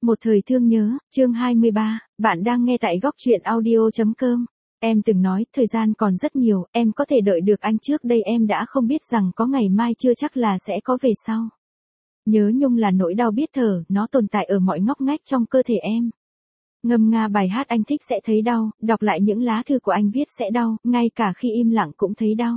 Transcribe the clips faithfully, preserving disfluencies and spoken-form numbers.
Một thời thương nhớ, chương hai mươi ba, bạn đang nghe tại góc truyện audio.com. Em từng nói, thời gian còn rất nhiều, em có thể đợi được anh trước đây em đã không biết rằng có ngày mai chưa chắc là sẽ có về sau. Nhớ nhung là nỗi đau biết thở, nó tồn tại ở mọi ngóc ngách trong cơ thể em. Ngâm nga bài hát anh thích sẽ thấy đau, đọc lại những lá thư của anh viết sẽ đau, ngay cả khi im lặng cũng thấy đau.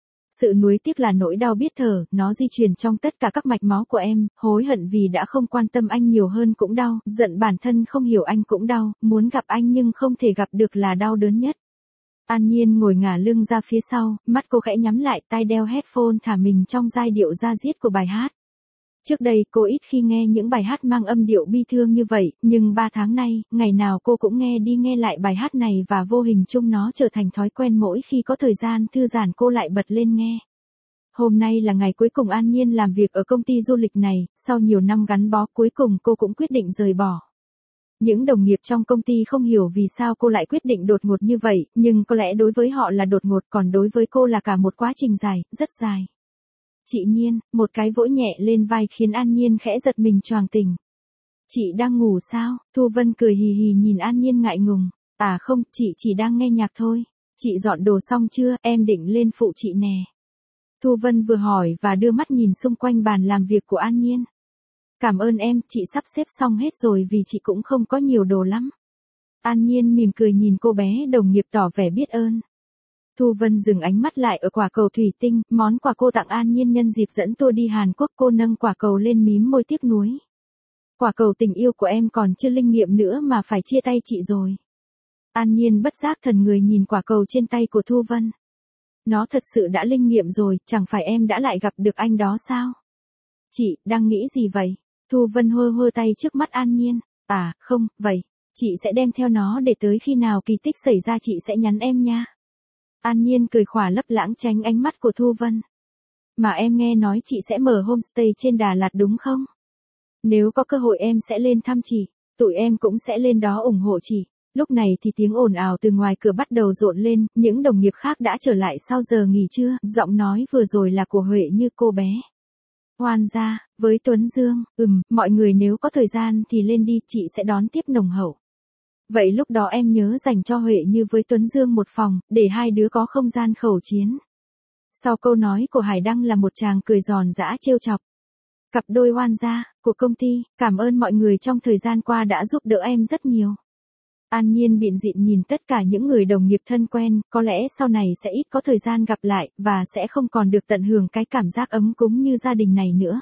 Sự nuối tiếc là nỗi đau biết thở, nó di truyền trong tất cả các mạch máu của em, hối hận vì đã không quan tâm anh nhiều hơn cũng đau, giận bản thân không hiểu anh cũng đau, muốn gặp anh nhưng không thể gặp được là đau đớn nhất. An Nhiên ngồi ngả lưng ra phía sau, mắt cô khẽ nhắm lại, tai đeo headphone thả mình trong giai điệu da diết của bài hát. Trước đây cô ít khi nghe những bài hát mang âm điệu bi thương như vậy, nhưng ba tháng nay, ngày nào cô cũng nghe đi nghe lại bài hát này và vô hình chung nó trở thành thói quen mỗi khi có thời gian thư giãn cô lại bật lên nghe. Hôm nay là ngày cuối cùng An Nhiên làm việc ở công ty du lịch này, sau nhiều năm gắn bó cuối cùng cô cũng quyết định rời bỏ. Những đồng nghiệp trong công ty không hiểu vì sao cô lại quyết định đột ngột như vậy, nhưng có lẽ đối với họ là đột ngột còn đối với cô là cả một quá trình dài, rất dài. Chị Nhiên, một cái vỗ nhẹ lên vai khiến An Nhiên khẽ giật mình choàng tỉnh. Chị đang ngủ sao? Thu Vân cười hì hì nhìn An Nhiên ngại ngùng. À không, chị chỉ đang nghe nhạc thôi. Chị dọn đồ xong chưa, em định lên phụ chị nè. Thu Vân vừa hỏi và đưa mắt nhìn xung quanh bàn làm việc của An Nhiên. Cảm ơn em, chị sắp xếp xong hết rồi vì chị cũng không có nhiều đồ lắm. An Nhiên mỉm cười nhìn cô bé đồng nghiệp tỏ vẻ biết ơn. Thu Vân dừng ánh mắt lại ở quả cầu thủy tinh, món quà cô tặng An Nhiên nhân dịp dẫn tour đi Hàn Quốc. Cô nâng quả cầu lên mím môi tiếc nuối. Quả cầu tình yêu của em còn chưa linh nghiệm nữa mà phải chia tay chị rồi. An Nhiên bất giác thần người nhìn quả cầu trên tay của Thu Vân. Nó thật sự đã linh nghiệm rồi, chẳng phải em đã lại gặp được anh đó sao? Chị, đang nghĩ gì vậy? Thu Vân hơ hơ tay trước mắt An Nhiên. À, không, vậy, chị sẽ đem theo nó để tới khi nào kỳ tích xảy ra chị sẽ nhắn em nha. An Nhiên cười khỏa lấp lãng tránh ánh mắt của Thu Vân. Mà em nghe nói chị sẽ mở homestay trên Đà Lạt đúng không? Nếu có cơ hội em sẽ lên thăm chị, tụi em cũng sẽ lên đó ủng hộ chị. Lúc này thì tiếng ồn ào từ ngoài cửa bắt đầu rộn lên, những đồng nghiệp khác đã trở lại sau giờ nghỉ trưa, giọng nói vừa rồi là của Huệ Như cô bé. Hoan gia, với Tuấn Dương, ừm, mọi người nếu có thời gian thì lên đi, chị sẽ đón tiếp nồng hậu. Vậy lúc đó em nhớ dành cho Huệ Như với Tuấn Dương một phòng, để hai đứa có không gian khẩu chiến. Sau câu nói của Hải Đăng là một tràng cười giòn giã trêu chọc. Cặp đôi oan gia, của công ty, cảm ơn mọi người trong thời gian qua đã giúp đỡ em rất nhiều. An Nhiên bịn dịn nhìn tất cả những người đồng nghiệp thân quen, có lẽ sau này sẽ ít có thời gian gặp lại, và sẽ không còn được tận hưởng cái cảm giác ấm cúng như gia đình này nữa.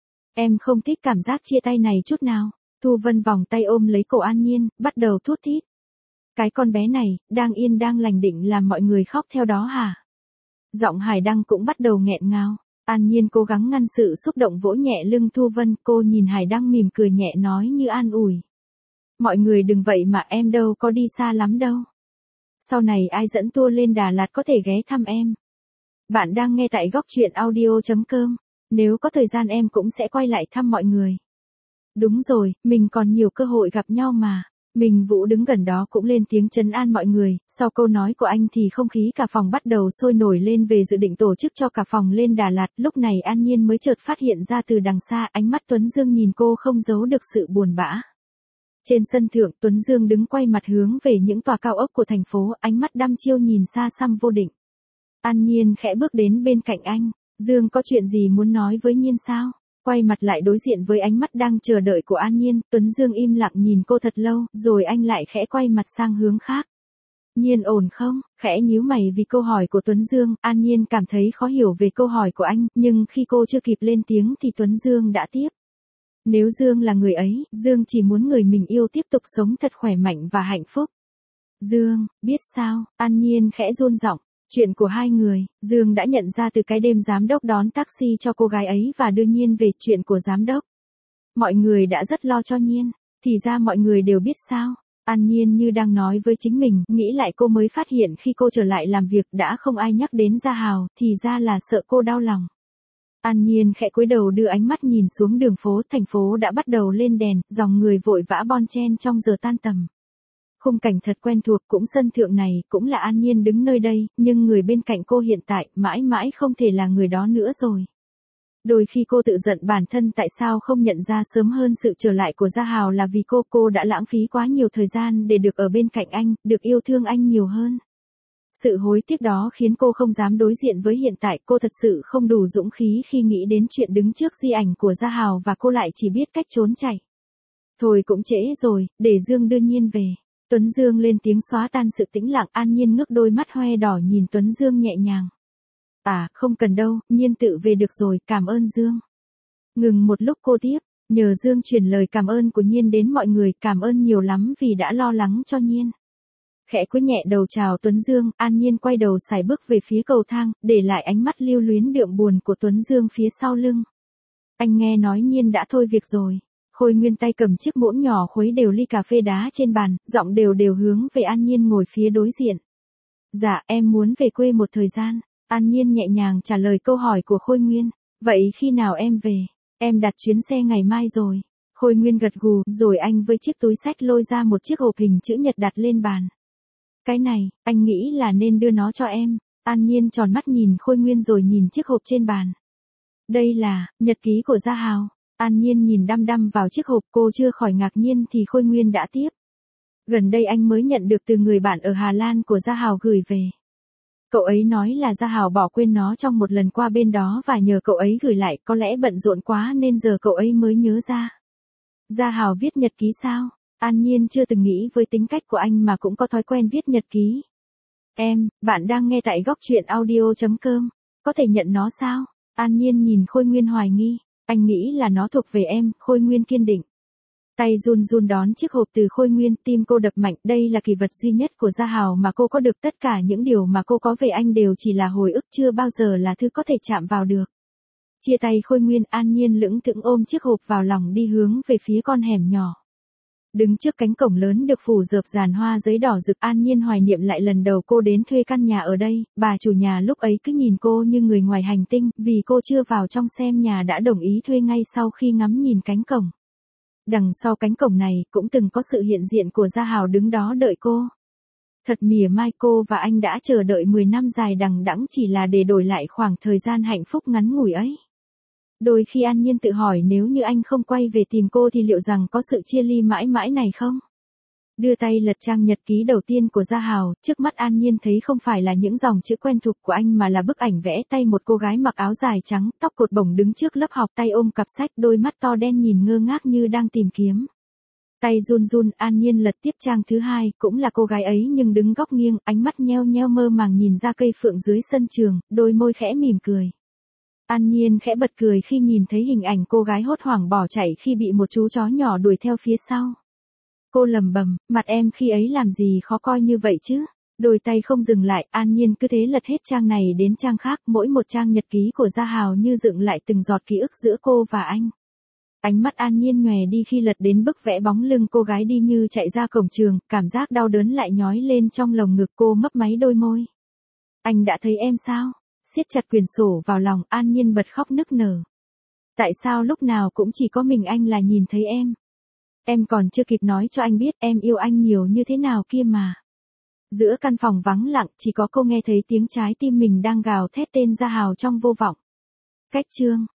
Em không thích cảm giác chia tay này chút nào. Thu Vân vòng tay ôm lấy cổ An Nhiên, bắt đầu thút thít. Cái con bé này, đang yên đang lành định làm mọi người khóc theo đó hả? Giọng Hải Đăng cũng bắt đầu nghẹn ngào. An Nhiên cố gắng ngăn sự xúc động vỗ nhẹ lưng Thu Vân, cô nhìn Hải Đăng mỉm cười nhẹ nói như an ủi. Mọi người đừng vậy mà em đâu có đi xa lắm đâu. Sau này ai dẫn tour lên Đà Lạt có thể ghé thăm em. Bạn đang nghe tại góc truyện audio.com. Nếu có thời gian em cũng sẽ quay lại thăm mọi người. Đúng rồi, mình còn nhiều cơ hội gặp nhau mà. Mình Vũ đứng gần đó cũng lên tiếng trấn an mọi người. Sau câu nói của anh thì không khí cả phòng bắt đầu sôi nổi lên về dự định tổ chức cho cả phòng lên Đà Lạt. Lúc này An Nhiên mới chợt phát hiện ra từ đằng xa, ánh mắt Tuấn Dương nhìn cô không giấu được sự buồn bã. Trên sân thượng, Tuấn Dương đứng quay mặt hướng về những tòa cao ốc của thành phố, ánh mắt đăm chiêu nhìn xa xăm vô định. An Nhiên khẽ bước đến bên cạnh anh. Dương có chuyện gì muốn nói với Nhiên sao? Quay mặt lại đối diện với ánh mắt đang chờ đợi của An Nhiên, Tuấn Dương im lặng nhìn cô thật lâu, rồi anh lại khẽ quay mặt sang hướng khác. Nhiên ổn không? Khẽ nhíu mày vì câu hỏi của Tuấn Dương, An Nhiên cảm thấy khó hiểu về câu hỏi của anh, nhưng khi cô chưa kịp lên tiếng thì Tuấn Dương đã tiếp. Nếu Dương là người ấy, Dương chỉ muốn người mình yêu tiếp tục sống thật khỏe mạnh và hạnh phúc. Dương, biết sao? An Nhiên khẽ run giọng. Chuyện của hai người, Dương đã nhận ra từ cái đêm giám đốc đón taxi cho cô gái ấy và đưa Nhiên về chuyện của giám đốc. Mọi người đã rất lo cho Nhiên, thì ra mọi người đều biết sao. An Nhiên như đang nói với chính mình, nghĩ lại cô mới phát hiện khi cô trở lại làm việc đã không ai nhắc đến Gia Hào, thì ra là sợ cô đau lòng. An Nhiên khẽ cúi đầu đưa ánh mắt nhìn xuống đường phố, thành phố đã bắt đầu lên đèn, dòng người vội vã bon chen trong giờ tan tầm. Khung cảnh thật quen thuộc, cũng sân thượng này, cũng là An Nhiên đứng nơi đây, nhưng người bên cạnh cô hiện tại, mãi mãi không thể là người đó nữa rồi. Đôi khi cô tự giận bản thân tại sao không nhận ra sớm hơn sự trở lại của Gia Hào là vì cô, cô đã lãng phí quá nhiều thời gian để được ở bên cạnh anh, được yêu thương anh nhiều hơn. Sự hối tiếc đó khiến cô không dám đối diện với hiện tại, cô thật sự không đủ dũng khí khi nghĩ đến chuyện đứng trước di ảnh của Gia Hào và cô lại chỉ biết cách trốn chạy. Thôi cũng trễ rồi, để Dương đưa Nhiên về. Tuấn Dương lên tiếng xóa tan sự tĩnh lặng, An Nhiên ngước đôi mắt hoe đỏ nhìn Tuấn Dương nhẹ nhàng. À, không cần đâu, Nhiên tự về được rồi, cảm ơn Dương. Ngừng một lúc cô tiếp, nhờ Dương truyền lời cảm ơn của Nhiên đến mọi người, cảm ơn nhiều lắm vì đã lo lắng cho Nhiên. Khẽ cúi nhẹ đầu chào Tuấn Dương, An Nhiên quay đầu sải bước về phía cầu thang, để lại ánh mắt lưu luyến đượm buồn của Tuấn Dương phía sau lưng. Anh nghe nói Nhiên đã thôi việc rồi. Khôi Nguyên tay cầm chiếc muỗng nhỏ khuấy đều ly cà phê đá trên bàn, giọng đều đều hướng về An Nhiên ngồi phía đối diện. Dạ, em muốn về quê một thời gian. An Nhiên nhẹ nhàng trả lời câu hỏi của Khôi Nguyên. Vậy khi nào em về? Em đặt chuyến xe ngày mai rồi. Khôi Nguyên gật gù, rồi anh với chiếc túi xách lôi ra một chiếc hộp hình chữ nhật đặt lên bàn. Cái này, anh nghĩ là nên đưa nó cho em. An Nhiên tròn mắt nhìn Khôi Nguyên rồi nhìn chiếc hộp trên bàn. Đây là nhật ký của Gia Hào. An Nhiên nhìn đăm đăm vào chiếc hộp, cô chưa khỏi ngạc nhiên thì Khôi Nguyên đã tiếp. Gần đây anh mới nhận được từ người bạn ở Hà Lan của Gia Hào gửi về. Cậu ấy nói là Gia Hào bỏ quên nó trong một lần qua bên đó và nhờ cậu ấy gửi lại, có lẽ bận rộn quá nên giờ cậu ấy mới nhớ ra. Gia Hào viết nhật ký sao? An Nhiên chưa từng nghĩ với tính cách của anh mà cũng có thói quen viết nhật ký. Em, bạn đang nghe tại góc truyện audio chấm com, có thể nhận nó sao? An Nhiên nhìn Khôi Nguyên hoài nghi. Anh nghĩ là nó thuộc về em, Khôi Nguyên kiên định. Tay run run đón chiếc hộp từ Khôi Nguyên, tim cô đập mạnh, đây là kỷ vật duy nhất của Gia Hào mà cô có được, tất cả những điều mà cô có về anh đều chỉ là hồi ức, chưa bao giờ là thứ có thể chạm vào được. Chia tay Khôi Nguyên, An Nhiên lững thững ôm chiếc hộp vào lòng đi hướng về phía con hẻm nhỏ. Đứng trước cánh cổng lớn được phủ rợp dàn hoa giấy đỏ rực, An Nhiên hoài niệm lại lần đầu cô đến thuê căn nhà ở đây, bà chủ nhà lúc ấy cứ nhìn cô như người ngoài hành tinh, vì cô chưa vào trong xem nhà đã đồng ý thuê ngay sau khi ngắm nhìn cánh cổng. Đằng sau cánh cổng này cũng từng có sự hiện diện của Gia Hào đứng đó đợi cô. Thật mỉa mai, cô và anh đã chờ đợi mười năm dài đằng đẵng chỉ là để đổi lại khoảng thời gian hạnh phúc ngắn ngủi ấy. Đôi khi An Nhiên tự hỏi nếu như anh không quay về tìm cô thì liệu rằng có sự chia ly mãi mãi này không? Đưa tay lật trang nhật ký đầu tiên của Gia Hào, trước mắt An Nhiên thấy không phải là những dòng chữ quen thuộc của anh mà là bức ảnh vẽ tay một cô gái mặc áo dài trắng, tóc cột bổng đứng trước lớp học, tay ôm cặp sách, đôi mắt to đen nhìn ngơ ngác như đang tìm kiếm. Tay run run, An Nhiên lật tiếp trang thứ hai, cũng là cô gái ấy nhưng đứng góc nghiêng, ánh mắt nheo nheo mơ màng nhìn ra cây phượng dưới sân trường, đôi môi khẽ mỉm cười. An Nhiên khẽ bật cười khi nhìn thấy hình ảnh cô gái hốt hoảng bỏ chạy khi bị một chú chó nhỏ đuổi theo phía sau. Cô lầm bầm, mặt em khi ấy làm gì khó coi như vậy chứ? Đôi tay không dừng lại, An Nhiên cứ thế lật hết trang này đến trang khác, mỗi một trang nhật ký của Gia Hào như dựng lại từng giọt ký ức giữa cô và anh. Ánh mắt An Nhiên nhòe đi khi lật đến bức vẽ bóng lưng cô gái đi như chạy ra cổng trường, cảm giác đau đớn lại nhói lên trong lồng ngực, cô mấp máy đôi môi. Anh đã thấy em sao? Siết chặt quyển sổ vào lòng, An Nhiên bật khóc nức nở. Tại sao lúc nào cũng chỉ có mình anh là nhìn thấy em? Em còn chưa kịp nói cho anh biết em yêu anh nhiều như thế nào kia mà. Giữa căn phòng vắng lặng, chỉ có cô nghe thấy tiếng trái tim mình đang gào thét tên Gia Hào trong vô vọng. Cách chương